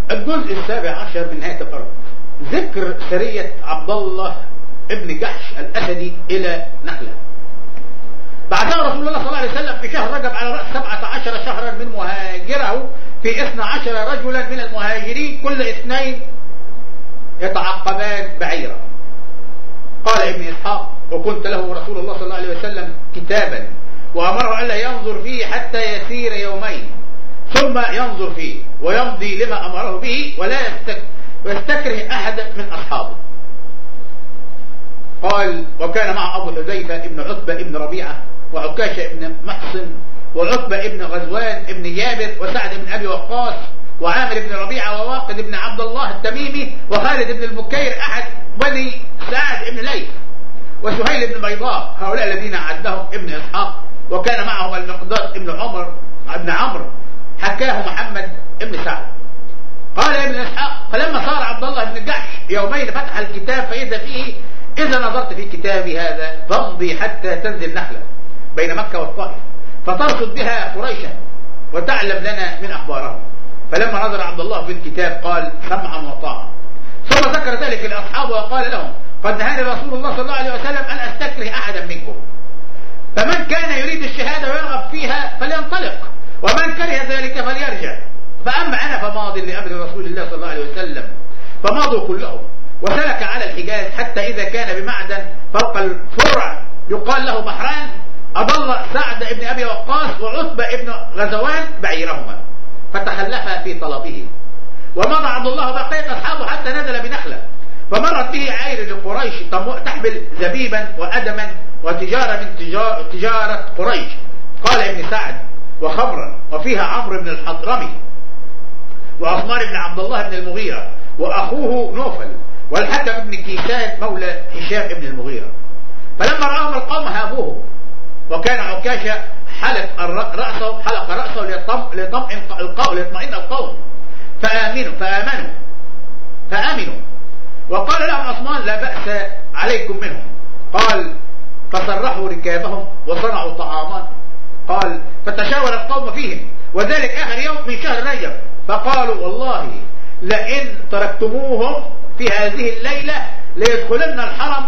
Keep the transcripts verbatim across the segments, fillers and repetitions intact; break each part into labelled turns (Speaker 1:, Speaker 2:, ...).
Speaker 1: الجزء السابع عشر من نهاية الأرض، ذكر سرية عبد الله ابن جحش الأسدي إلى نخلة. بعثه رسول الله صلى الله عليه وسلم في شهر رجب على رأس سبعة عشر شهرا من مهاجره في اثنا عشر رجلا من المهاجرين، كل اثنين يتعقبان بعيرا. قال ابن إسحاق: وكنت له رسول الله صلى الله عليه وسلم كتابا وأمره ألا ينظر فيه حتى يسير يومين ثم ينظر فيه ويمضي لما أمره به ولا يستكره أحد من أصحابه. قال: وكان مع أبو حذيفة ابن عتبة ابن ربيعة وعكاشة ابن محصن وعتبة ابن غزوان ابن جابر وسعد ابن أبي وقاص وعامر ابن ربيعة وواقد ابن عبد الله التميمي وخالد ابن البكير أحد بني سعد ابن ليث وسهيل ابن بيضاء، هؤلاء الذين عدهم ابن إسحاق. وكان معهم المقداد ابن عمر ابن عمرو، حكاه محمد ابن سعد. قال ابن إسحاق: فلما صار عبد الله بن جحش يومين فتح الكتاب فإذا فيه: إذا نظرت في كتابي هذا فامضي حتى تنزل نخلة بين مكة والطائف فترصد بها قريشا وتعلم لنا من أخبارهم. فلما نظر عبد الله في الكتاب قال: سمعا وطاعة. ثم ذكر ذلك لأصحابه وقال لهم: قد نهاني رسول الله صلى الله عليه وسلم أن أستكره أحدا منكم، فمن كان يريد الشهادة ويرغب فيها فلينطلق، ومن كره ذلك فليرجع. فأما أنا فماض لأمر رسول الله صلى الله عليه وسلم. فماضوا كلهم وسلك على الحجاز حتى إذا كان بمعدن فوق الفرع يقال له بحران أضل سعد ابن أبي وقاص وعتبة ابن غزوان بعيرهما فتخلفا في طلبه. ومضى عبد الله بقية أصحابه حتى نزل بنخلة، فمرت به عير لقريش تحمل زبيبا وأدما وتجارة من تجار تجارة قريش. قال ابن سعد: وخمرا، وفيها عمرو بن الحضرمي وعثمان بن عبد الله بن المغيرة وأخوه نوفل والحكم بن كيسان مولى هشام بن المغيرة. فلما رأهم القوم هابوه، وكان عكاشة حلق رأسه حلق رأسه لطمئن القوم ليطمئن القوم فآمنوا فآمنوا فآمنوا وقال لهم عثمان: لا بأس عليكم منهم. قال: فصرحوا ركابهم وصنعوا طعاما. قال: فتشاور القوم فيهم، وذلك آخر يوم من شهر رجب، فقالوا: والله لئن تركتموهم في هذه الليلة ليدخلن الحرم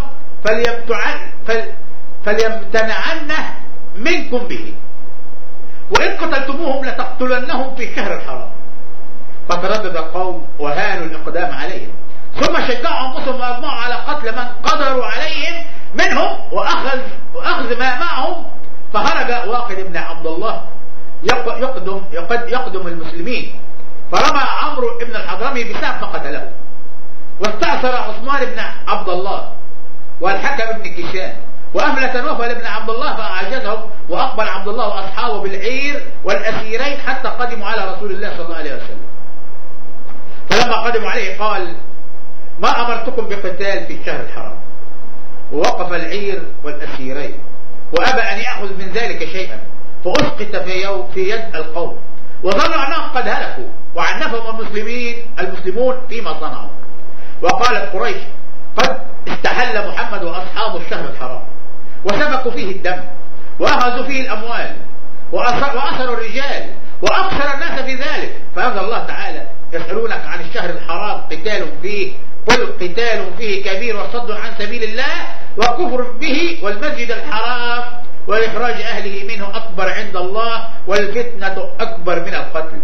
Speaker 1: فليمتنعنه منكم به، وإن قتلتموهم لتقتلنهم في شهر الحرام. فتردد القوم وهانوا الإقدام عليهم، ثم شجعوا أنفسهم وأجمعوا على قتل من قدروا عليهم منهم وأخذ, وأخذ ما معهم. فخرج واقد بن عبد الله يقدم, يقدم المسلمين، فرمى عمرو بن الحضرمي بسهم فقتله. واستأثر عثمان بن عبد الله والحكم بن كيسان وأملة نوفل بن عبد الله فأعجزهم، وأقبل عبد الله وأصحابه بالعير والأسيرين حتى قدموا على رسول الله صلى الله عليه وسلم. فلما قدموا عليه قال: ما أمرتكم بقتال في الشهر الحرام. ووقف العير والأسيرين وأبى أن يأخذ من ذلك شيئا، فأسقط في, في يد القوم، وظنوا أنهم قد هلكوا، وعنفهم المسلمين المسلمون فيما صنعوا. وقالت قريش: قد استحل محمد وأصحابه الشهر الحرام، وسفكوا فيه الدم وأخذوا فيه الأموال وأسروا الرجال وأكثر الناس في ذلك. فأنزل الله تعالى: يسألونك عن الشهر الحرام قتال فيه، قل قتال فيه كبير وصد عن سبيل الله وكفر به والمسجد الحرام وإخراج أهله منه أكبر عند الله والفتنة أكبر من القتل.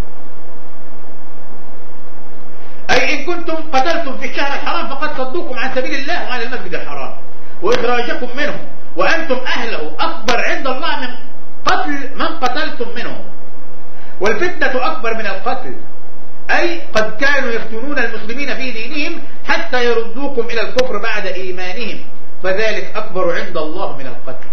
Speaker 1: أي إن كنتم قتلتم في الشهر الحرام فقد صدوكم عن سبيل الله وعن المسجد الحرام، وإخراجكم منه وأنتم أهله أكبر عند الله من قتل من قتلتم منهم، والفتنة أكبر من القتل. أي قد كانوا يفتنون المسلمين في دينهم حتى يردوكم إلى الكفر بعد إيمانهم، فذلك أكبر عند الله من القتل.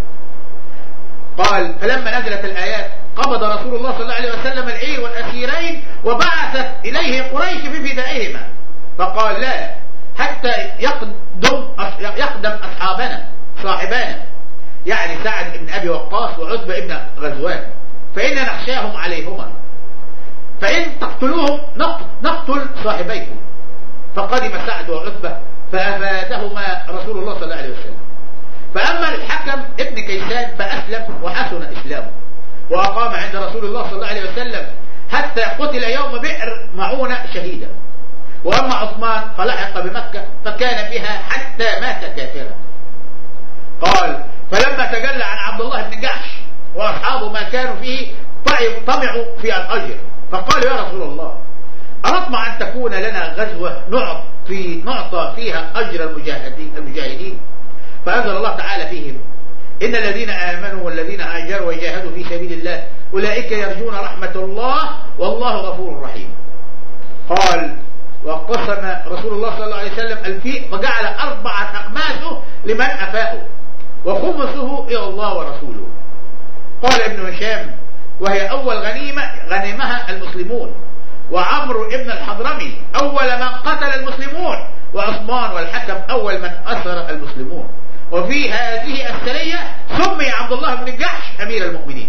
Speaker 1: قال: فلما نزلت الآيات قبض رسول الله صلى الله عليه وسلم العير والأسيرين وبعثت إليه قريش بفدائهما، فقال: لا حتى يقدم يقدم أصحابنا صاحبانا، يعني سعد بن أبي وقاص وعتبة بن غزوان، فإننا نخشاهم عليهما، فإن تقتلوهم نقتل صاحبيكم. فقدم سعد وعتبة فأفادهما رسول الله صلى الله عليه وسلم. فأما الحكم ابن كيسان فأسلم وحسن إسلامه، وأقام عند رسول الله صلى الله عليه وسلم حتى قتل يوم بئر معونة شهيدا. وأما عثمان فلحق بمكة فكان بها حتى مات كافرا. قال فلما تجلى عن عبد الله بن جحش وأصحابه ما كانوا فيه طمعوا في الأجر، فقالوا يا رسول الله أنطمع أن تكون لنا غزوة نعطي نعطى فيها أجر المجاهدين المجاهدين فأنزل الله تعالى فيهم إن الذين آمنوا والذين هاجروا وجاهدوا في سبيل الله أولئك يرجون رحمة الله والله غفور رحيم. قال وقسم رسول الله صلى الله عليه وسلم الفيء فجعل أربعة أخماسه لمن أفاءوا وخمسه إلى الله ورسوله. قال ابن هشام وهي أول غنيمة غنمها المسلمون، وعمرو ابن الحضرمي أول من قتل المسلمون، وعثمان والحكم أول من أسر المسلمون. وفي هذه السرية سمي عبد الله بن جحش أمير المؤمنين.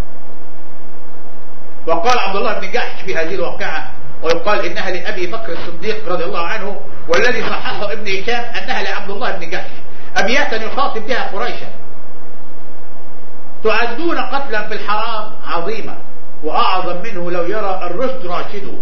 Speaker 1: وقال عبد الله بن جحش في هذه الواقعة ويقال إنها لأبي بكر الصديق رضي الله عنه، والذي صححه ابن هشام أنها لعبد الله بن جحش، أبياتا يخاطب بها قريشا: تعدون قتلا في الحرام عظيما وأعظم منه لو يرى الرشد راشده،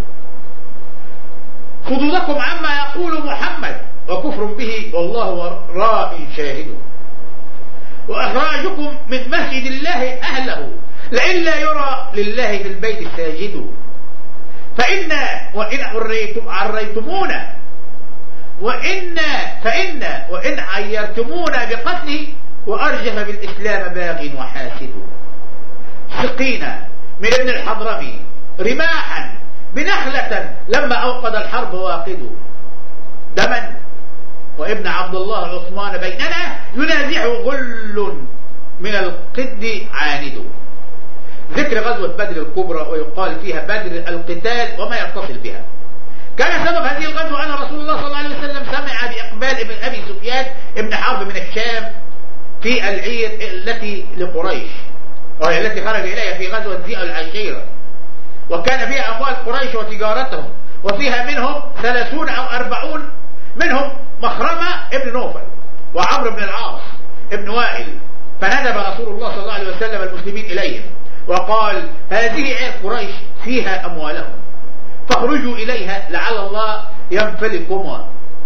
Speaker 1: صدودكم عما يقول محمد وكفر به والله راء شاهد، وإخراجكم من مسجد الله أهله لئن لا يرى لله في البيت الساجد، فإن وإن عريتم عريتمونا وإن فإن وإن عيرتمونا بقتله وأرجف بالإسلام باغ وحاسد، سقينا من ابن الحضرمي رماحا بنخلة لما أوقد الحرب واقد، دما وابن عبد الله عثمان بيننا ينازعه غل من القد عاند. ذكر غزوة بدر الكبرى ويقال فيها بدر القتال وما يتصل بها. كان سبب هذه الغزوة أن رسول الله صلى الله عليه وسلم سمع بإقبال ابن أبي سفيان ابن حرب من الشام في العير التي لقريش، وهي التي خرج إليها في غزوة ذي العشيرة، وكان فيها أموال قريش وتجارتهم، وفيها منهم ثلاثون أو أربعون، منهم مخرمة ابن نوفل وعمرو بن العاص ابن وائل. فندب رسول الله صلى الله عليه وسلم المسلمين إليهم وقال هذه عير قريش فيها أموالهم فاخرجوا إليها لعل الله ينفلكمها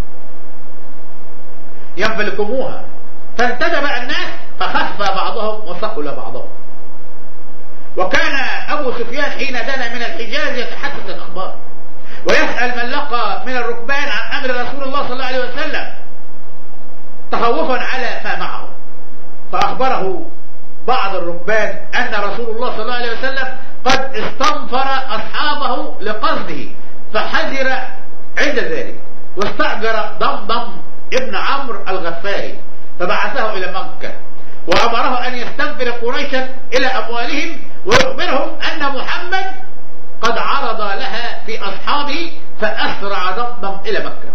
Speaker 1: ينفلكموها. فانتدب الناس فخف بعضهم وثقل بعضهم. وكان أبو سفيان حين دنا من الحجاز يتحدث الأخبار ويسأل من لقى من الركبان عن أمر رسول الله صلى الله عليه وسلم تخوفا على ما معه. فأخبره بعض الركبان أن رسول الله صلى الله عليه وسلم قد استنفر أصحابه لقصده فحذر عند ذلك، واستأجر ضمضم ابن عمرو الغفاري فبعثه إلى مكة وأمره أن يستنفر قريشا إلى أموالهم ويخبرهم أن محمد قد عرض لها في أصحابه فأسرع ضمضم إلى مكة.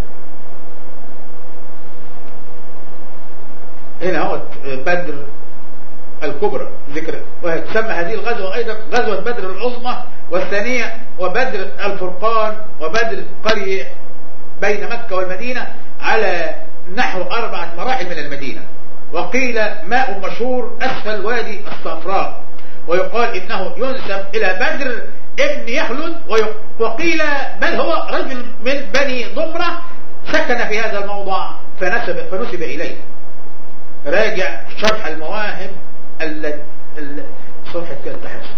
Speaker 1: هنا هو بدر الكبرى ذكر، وتسمى هذه الغزوة أيضا غزوة بدر العظمى، والثانية وبدر الفرقان وبدر قرية بين مكة والمدينة على نحو أربعة مراحل من المدينة. وقيل ماء مشهور أسفل وادي الصفراء، ويقال إنه ينسب إلى بدر ابن يخلد، وقيل بل هو رجل من بني ضمرة سكن في هذا الموضع فنسب, فنسب إليه. راجع شرح المواهب صفحة